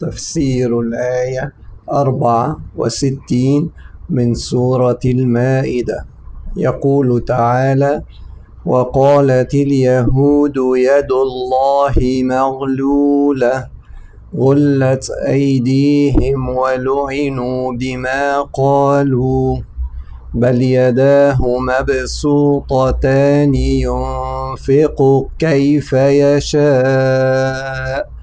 تفسير الآية 64 من سورة المائدة. يقول تعالى: وقالت اليهود يد الله مغلولة غلت أيديهم ولعنوا بما قالوا بل يداه مبسوطتان ينفق كيف يشاء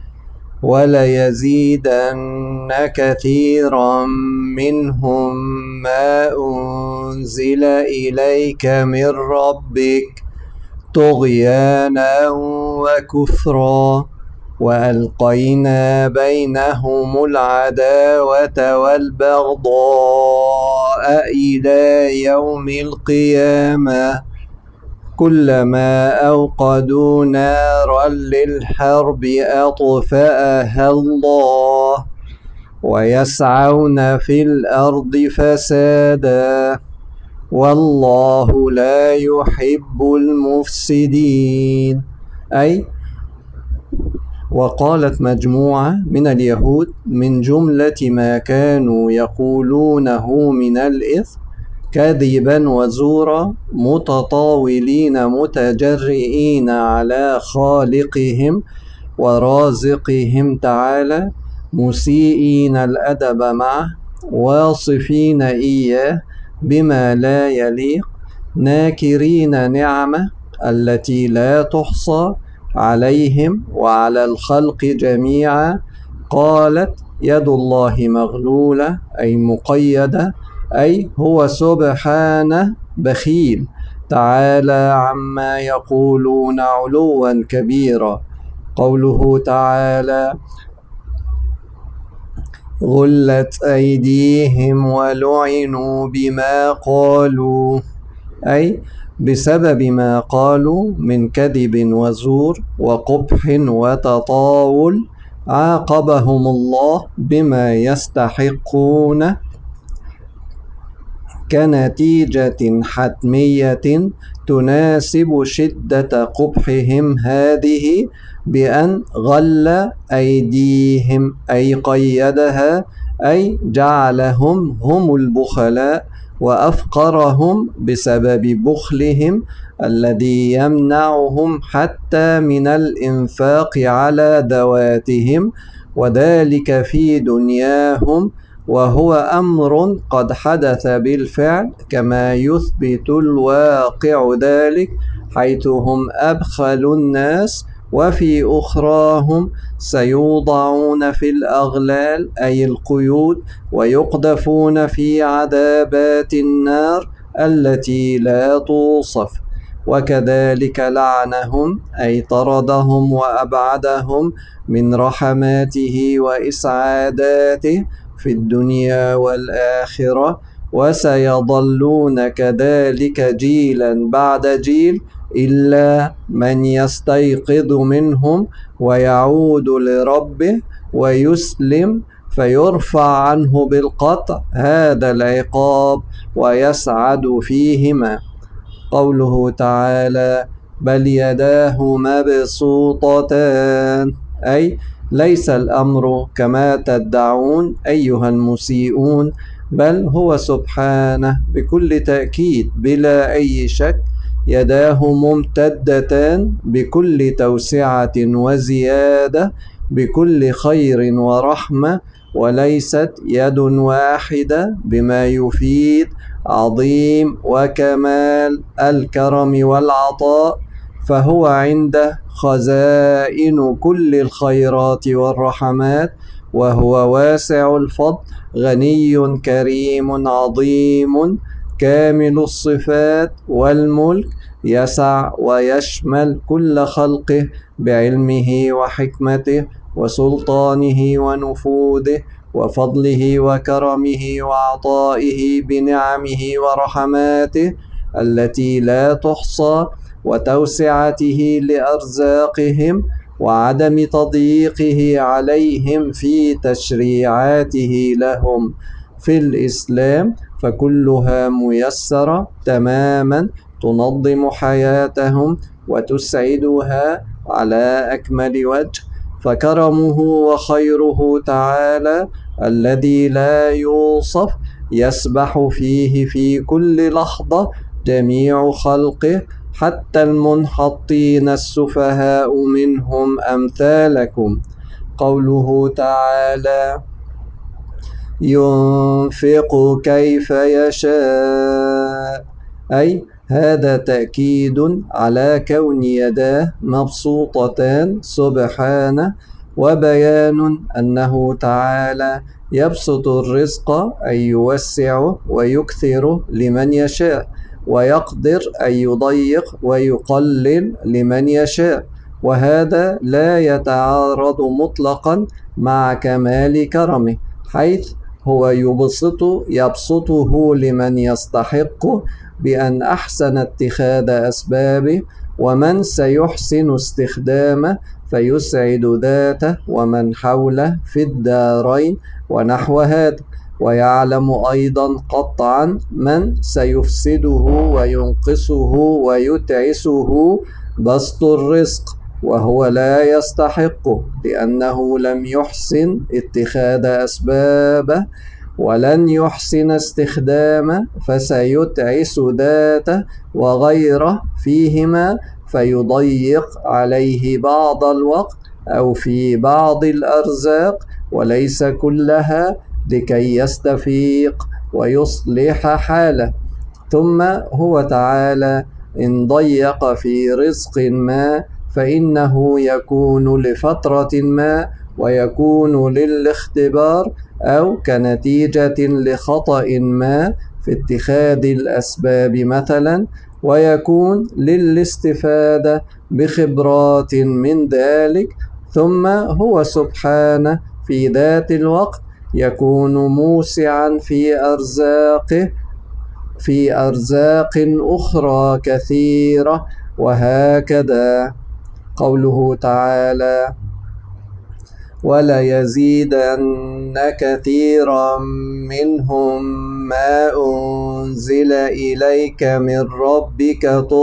وليزيدن كثيرا منهم ما أنزل إليك من ربك طغيانا وكفرا وألقينا بينهم العداوة والبغضاء إلى يوم القيامة كلما أوقدوا نارا للحرب أطفأها الله ويسعون في الأرض فسادا والله لا يحب المفسدين. أي وقالت مجموعة من اليهود من جملة ما كانوا يقولونه من الإثم كذبا وزورا متطاولين متجرئين على خالقهم ورازقهم تعالى مسيئين الأدب معه واصفين إياه بما لا يليق ناكرين نعمه التي لا تحصى عليهم وعلى الخلق جميعا. قالت يد الله مغلولة أي مقيدة، أي هو سبحانه بخيل تعالى عما يقولون علوا كبيرا. قوله تعالى غلت أيديهم ولعنوا بما قالوا، أي بسبب ما قالوا من كذب وزور وقبح وتطاول عاقبهم الله بما يستحقون كنتيجة حتمية تناسب شدة قبحهم هذه بأن غل أيديهم أي قيدها، أي جعلهم هم البخلاء وأفقرهم بسبب بخلهم الذي يمنعهم حتى من الإنفاق على ذواتهم وذلك في دنياهم، وهو أمر قد حدث بالفعل كما يثبت الواقع ذلك، حيث هم أبخل الناس وفي أخراهم سيوضعون في الأغلال أي القيود ويقذفون في عذابات النار التي لا توصف. وكذلك لعنهم أي طردهم وأبعدهم من رحماته وإسعاداته في الدنيا والآخرة، وسيظلون كذلك جيلا بعد جيل إلا من يستيقظ منهم ويعود لربه ويسلم فيرفع عنه بالقطع هذا العقاب ويسعد فيهما. قوله تعالى بل يداه مبسوطتان، أي ليس الأمر كما تدعون أيها المسيئون، بل هو سبحانه بكل تأكيد بلا أي شك يداه ممتدتان بكل توسعة وزيادة بكل خير ورحمة، وليست يد واحدة بما يفيد عظيم وكمال الكرم والعطاء، فهو عنده خزائن كل الخيرات والرحمات، وهو واسع الفضل غني كريم عظيم كامل الصفات والملك، يسع ويشمل كل خلقه بعلمه وحكمته وسلطانه ونفوذه وفضله وكرمه وعطائه بنعمه ورحماته التي لا تحصى وتوسعته لأرزاقهم وعدم تضييقه عليهم في تشريعاته لهم في الإسلام، فكلها ميسرة تماما تنظم حياتهم وتسعدها على أكمل وجه. فكرمه وخيره تعالى الذي لا يوصف يسبح فيه في كل لحظة جميع خلقه حتى المنحطين السفهاء منهم أمثالكم. قوله تعالى: ينفق كيف يشاء، أي هذا تأكيد على كون يداه مبسوطتان سبحانه، وبيان أنه تعالى يبسط الرزق أي يوسعه ويكثره لمن يشاء، ويقدر أن يضيق ويقلل لمن يشاء، وهذا لا يتعارض مطلقا مع كمال كرمه، حيث هو يبسطه لمن يستحقه بأن أحسن اتخاذ أسبابه، ومن سيحسن استخدامه فيسعد ذاته ومن حوله في الدارين ونحو هذا. ويعلم أيضا قطعا من سيفسده وينقصه ويتعسه بسط الرزق وهو لا يستحقه، لأنه لم يحسن اتخاذ أسبابه ولن يحسن استخدامه، فسيتعس ذاته وغيره فيهما، فيضيق عليه بعض الوقت أو في بعض الأرزاق، وليس كلها، لكي يستفيق ويصلح حاله. ثم هو تعالى إن ضيق في رزق ما فإنه يكون لفترة ما، ويكون للاختبار أو كنتيجة لخطأ ما في اتخاذ الأسباب مثلا، ويكون للاستفادة بخبرات من ذلك. ثم هو سبحانه في ذات الوقت يكون موسعا في أرزاق أخرى كثيرة، وهكذا. قوله تعالى: وليزيدن كثيرا منهم ما أنزل إليك من ربك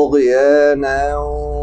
طغيانا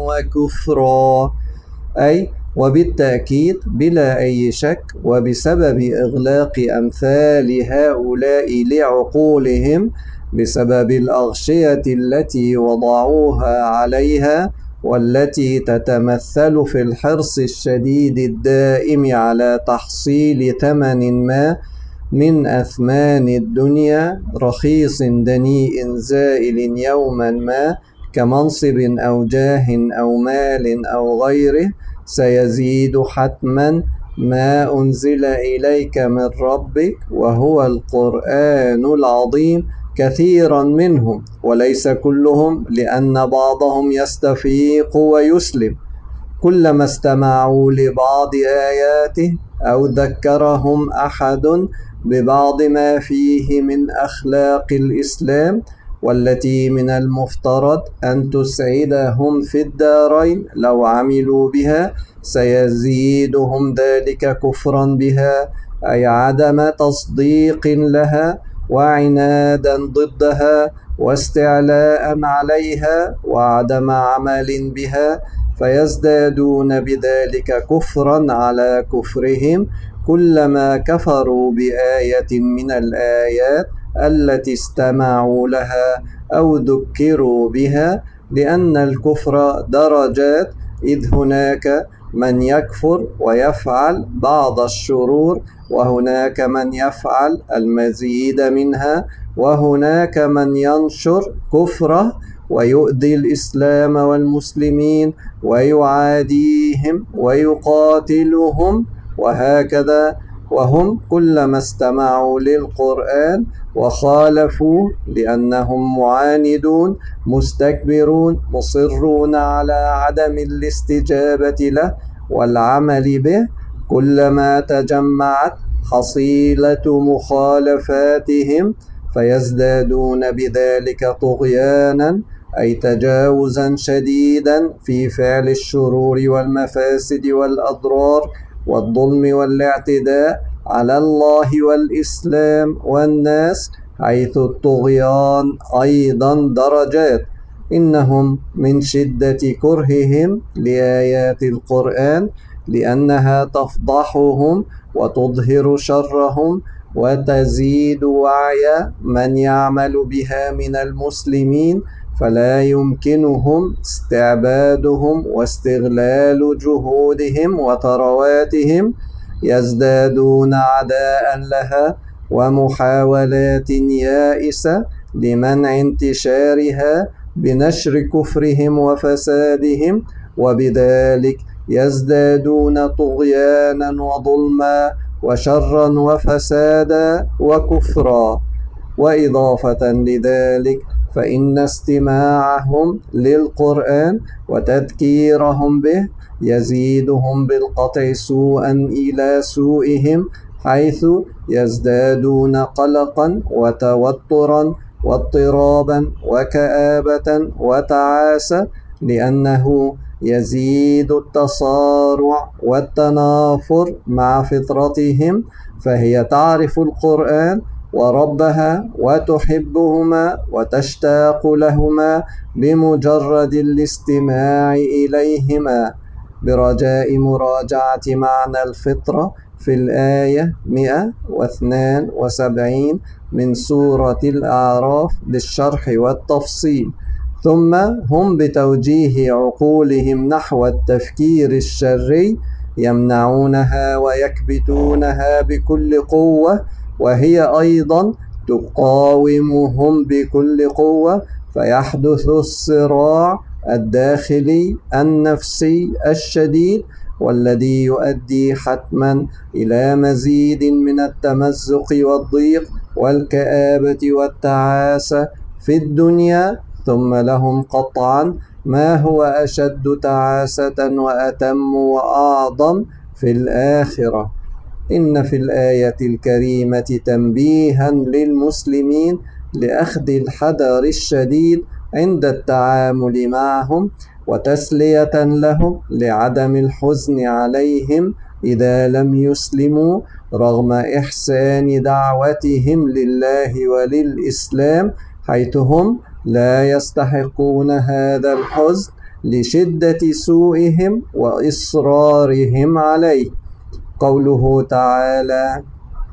وكفرا، أي وبالتأكيد بلا أي شك وبسبب إغلاق أمثال هؤلاء لعقولهم بسبب الأغشية التي وضعوها عليها، والتي تتمثل في الحرص الشديد الدائم على تحصيل ثمن ما من أثمان الدنيا رخيص دنيء زائل يوما ما، كمنصب أو جاه أو مال أو غيره، سيزيد حتما ما أنزل إليك من ربك وهو القرآن العظيم كثيرا منهم، وليس كلهم، لأن بعضهم يستفيق ويسلم كلما استمعوا لبعض آياته أو ذكرهم أحد ببعض ما فيه من أخلاق الإسلام، والتي من المفترض أن تسعدهم في الدارين لو عملوا بها، سيزيدهم ذلك كفرا بها، أي عدم تصديق لها وعنادا ضدها واستعلاء عليها وعدم عمل بها، فيزدادون بذلك كفرا على كفرهم كلما كفروا بآية من الآيات التي استمعوا لها أو ذكروا بها، لأن الكفر درجات، إذ هناك من يكفر ويفعل بعض الشرور، وهناك من يفعل المزيد منها، وهناك من ينشر كفره ويؤذي الإسلام والمسلمين ويعاديهم ويقاتلهم، وهكذا. وهم كلما استمعوا للقرآن وخالفوه لأنهم معاندون مستكبرون مصرون على عدم الاستجابة له والعمل به، كلما تجمعت حصيلة مخالفاتهم فيزدادون بذلك طغيانا، أي تجاوزا شديدا في فعل الشرور والمفاسد والأضرار والظلم والاعتداء على الله والإسلام والناس، حيث الطغيان أيضا درجات. إنهم من شدة كرههم لآيات القرآن لأنها تفضحهم وتظهر شرهم وتزيد وعي من يعمل بها من المسلمين، فلا يمكنهم استعبادهم واستغلال جهودهم وثرواتهم، يزدادون عداء لها ومحاولات يائسة لمنع انتشارها بنشر كفرهم وفسادهم، وبذلك يزدادون طغيانا وظلما وشرا وفسادا وكفرا. وإضافة لذلك فإن استماعهم للقرآن وتذكيرهم به يزيدهم بالقطع سوءا إلى سوءهم، حيث يزدادون قلقا وتوترا واضطرابا وكآبة وتعاسة، لأنه يزيد التصارع والتنافر مع فطرتهم، فهي تعرف القرآن وربها وتحبهما وتشتاق لهما بمجرد الاستماع إليهما. برجاء مراجعة معنى الفطرة في الآية 172 من سورة الأعراف بالشرح والتفصيل. ثم هم بتوجيه عقولهم نحو التفكير الشرعي يمنعونها ويكبتونها بكل قوة، وهي أيضا تقاومهم بكل قوة، فيحدث الصراع الداخلي النفسي الشديد، والذي يؤدي حتما إلى مزيد من التمزق والضيق والكآبة والتعاسة في الدنيا، ثم لهم قطعا ما هو أشد تعاسة وأتم وأعظم في الآخرة. إن في الآية الكريمة تنبيها للمسلمين لأخذ الحذر الشديد عند التعامل معهم، وتسلية لهم لعدم الحزن عليهم إذا لم يسلموا رغم إحسان دعوتهم لله وللإسلام، حيث هم لا يستحقون هذا الحزن لشدة سوءهم وإصرارهم عليه. قوله تعالى: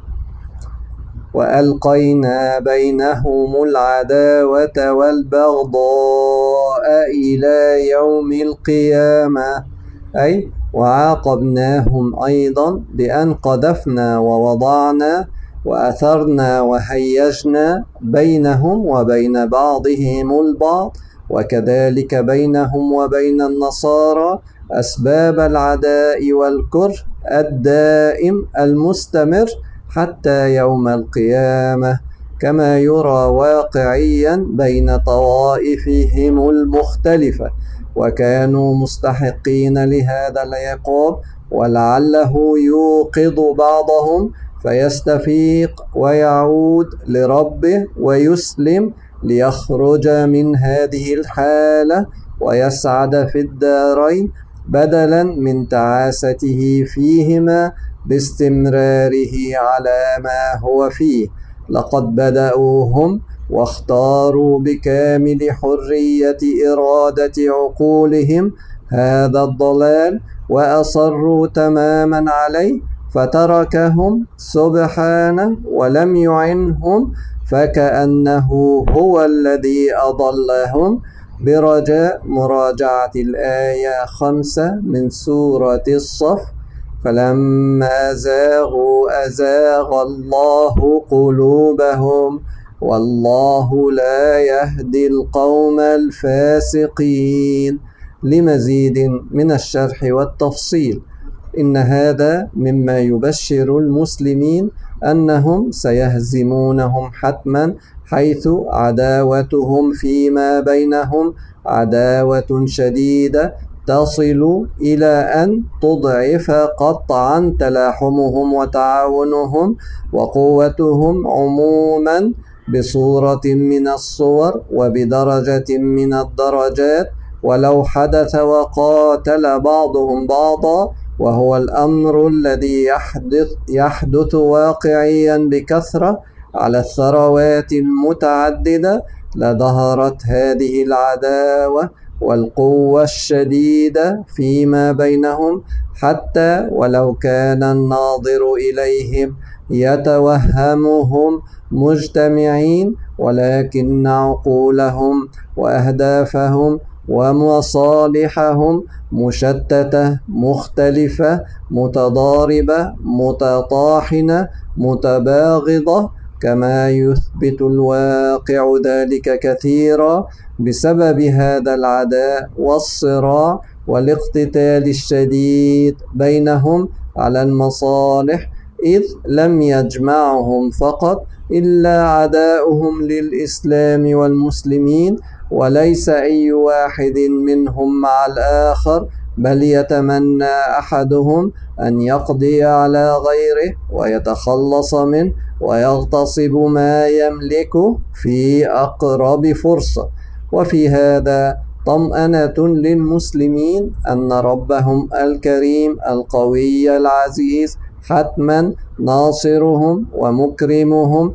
وألقينا بينهم العداوة والبغضاء إلى يوم القيامة، أي وعاقبناهم أيضا بأن قذفنا ووضعنا وأثرنا وهيجنا بينهم وبين بعضهم البعض، وكذلك بينهم وبين النصارى أسباب العداء والكره الدائم المستمر حتى يوم القيامة، كما يرى واقعيا بين طوائفهم المختلفة، وكانوا مستحقين لهذا العقاب، ولعله يوقظ بعضهم فيستفيق ويعود لربه ويسلم ليخرج من هذه الحالة ويسعد في الدارين، بدلا من تعاسته فيهما باستمراره على ما هو فيه. لقد بدأوا هم واختاروا بكامل حرية إرادة عقولهم هذا الضلال وأصروا تماما عليه، فتركهم سبحانه ولم يعنهم، فكأنه هو الذي أضلهم. برجاء مراجعة الآية 5 من سورة الصف: فلما زاغوا أزاغ الله قلوبهم والله لا يهدي القوم الفاسقين. لمزيد من الشرح والتفصيل. إن هذا مما يبشر المسلمين أنهم سيهزمونهم حتما، حيث عداوتهم فيما بينهم عداوة شديدة تصل إلى أن تضعف قطعا تلاحمهم وتعاونهم وقوتهم عموما بصورة من الصور وبدرجة من الدرجات، ولو حدث وقاتل بعضهم بعضا، وهو الأمر الذي يحدث واقعيا بكثرة على الثروات المتعددة، لظهرت هذه العداوة والقوة الشديدة فيما بينهم، حتى ولو كان الناظر إليهم يتوهمهم مجتمعين، ولكن عقولهم وأهدافهم ومصالحهم مشتتة مختلفة متضاربة متطاحنة متباغضة، كما يثبت الواقع ذلك كثيرا. بسبب هذا العداء والصراع والاقتتال الشديد بينهم على المصالح، إذ لم يجمعهم فقط إلا عداؤهم للإسلام والمسلمين، وليس أي واحد منهم مع الآخر، بل يتمنى أحدهم أن يقضي على غيره ويتخلص منه ويغتصب ما يملكه في أقرب فرصة. وفي هذا طمأنة للمسلمين أن ربهم الكريم القوي العزيز حتما ناصرهم ومكرمهم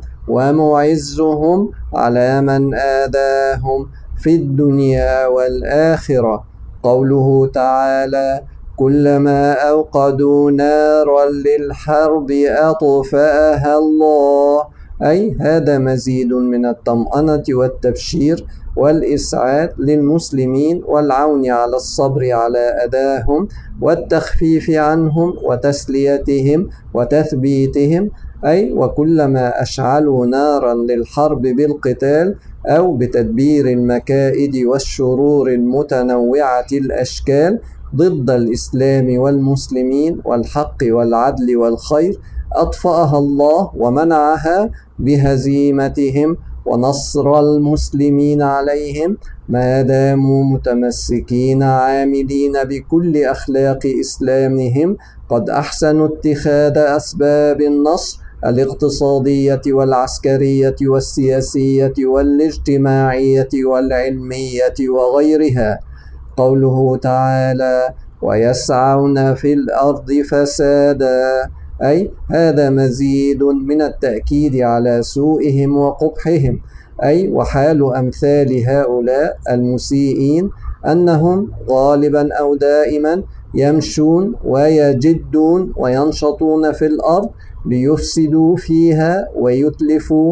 ومعزهم على من آذاهم في الدنيا والآخرة. قوله تعالى: كلما أوقدوا نارا للحرب أطفأها الله، أي هذا مزيد من الطمأنة والتبشير والإسعاد للمسلمين والعون على الصبر على أذاهم والتخفيف عنهم وتسليتهم وتثبيتهم. أي وكلما أشعلوا نارا للحرب بالقتال أو بتدبير المكائد والشرور المتنوعة الأشكال ضد الإسلام والمسلمين والحق والعدل والخير، أطفأها الله ومنعها بهزيمتهم ونصر المسلمين عليهم، ما داموا متمسكين عاملين بكل أخلاق إسلامهم، قد أحسنوا اتخاذ أسباب النصر الاقتصادية والعسكرية والسياسية والاجتماعية والعلمية وغيرها. قوله تعالى: ويسعون في الأرض فسادا، أي هذا مزيد من التأكيد على سوءهم وقبحهم. أي وحال أمثال هؤلاء المسيئين أنهم غالبا أو دائما يمشون ويجدون وينشطون في الأرض ليفسدوا فيها ويتلفوا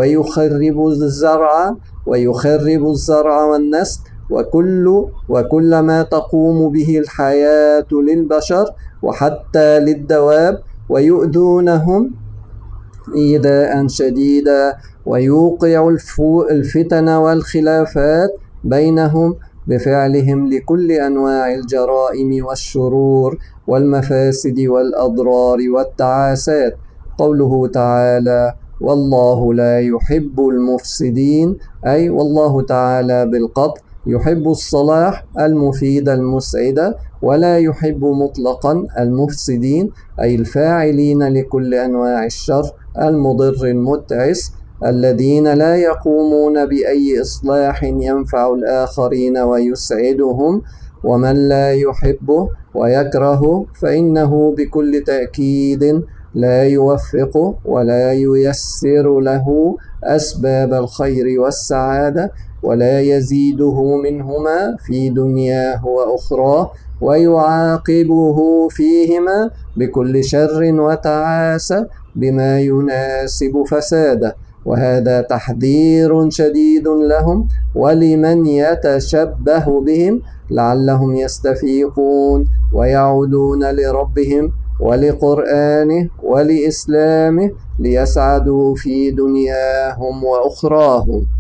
ويخربوا الزرع والنسل وكل ما تقوم به الحياة للبشر وحتى للدواب، ويؤذونهم إيذاء شديدا، ويوقع الفتن والخلافات بينهم بفعلهم لكل أنواع الجرائم والشرور والمفاسد والأضرار والتعاسات. قوله تعالى: والله لا يحب المفسدين، أي والله تعالى بالقطع يحب الصلاح المفيد المسعد، ولا يحب مطلقا المفسدين، أي الفاعلين لكل أنواع الشر المضر المتعس، الذين لا يقومون بأي إصلاح ينفع الآخرين ويسعدهم. ومن لا يحبه ويكرهه فإنه بكل تأكيد لا يوفقه ولا ييسر له أسباب الخير والسعادة، ولا يزيده منهما في دنياه وأخراه، ويعاقبه فيهما بكل شر وتعاسة بما يناسب فساده. وهذا تحذير شديد لهم ولمن يتشبه بهم، لعلهم يستفيقون ويعودون لربهم ولقرآنه ولإسلامه ليسعدوا في دنياهم وأخراهم.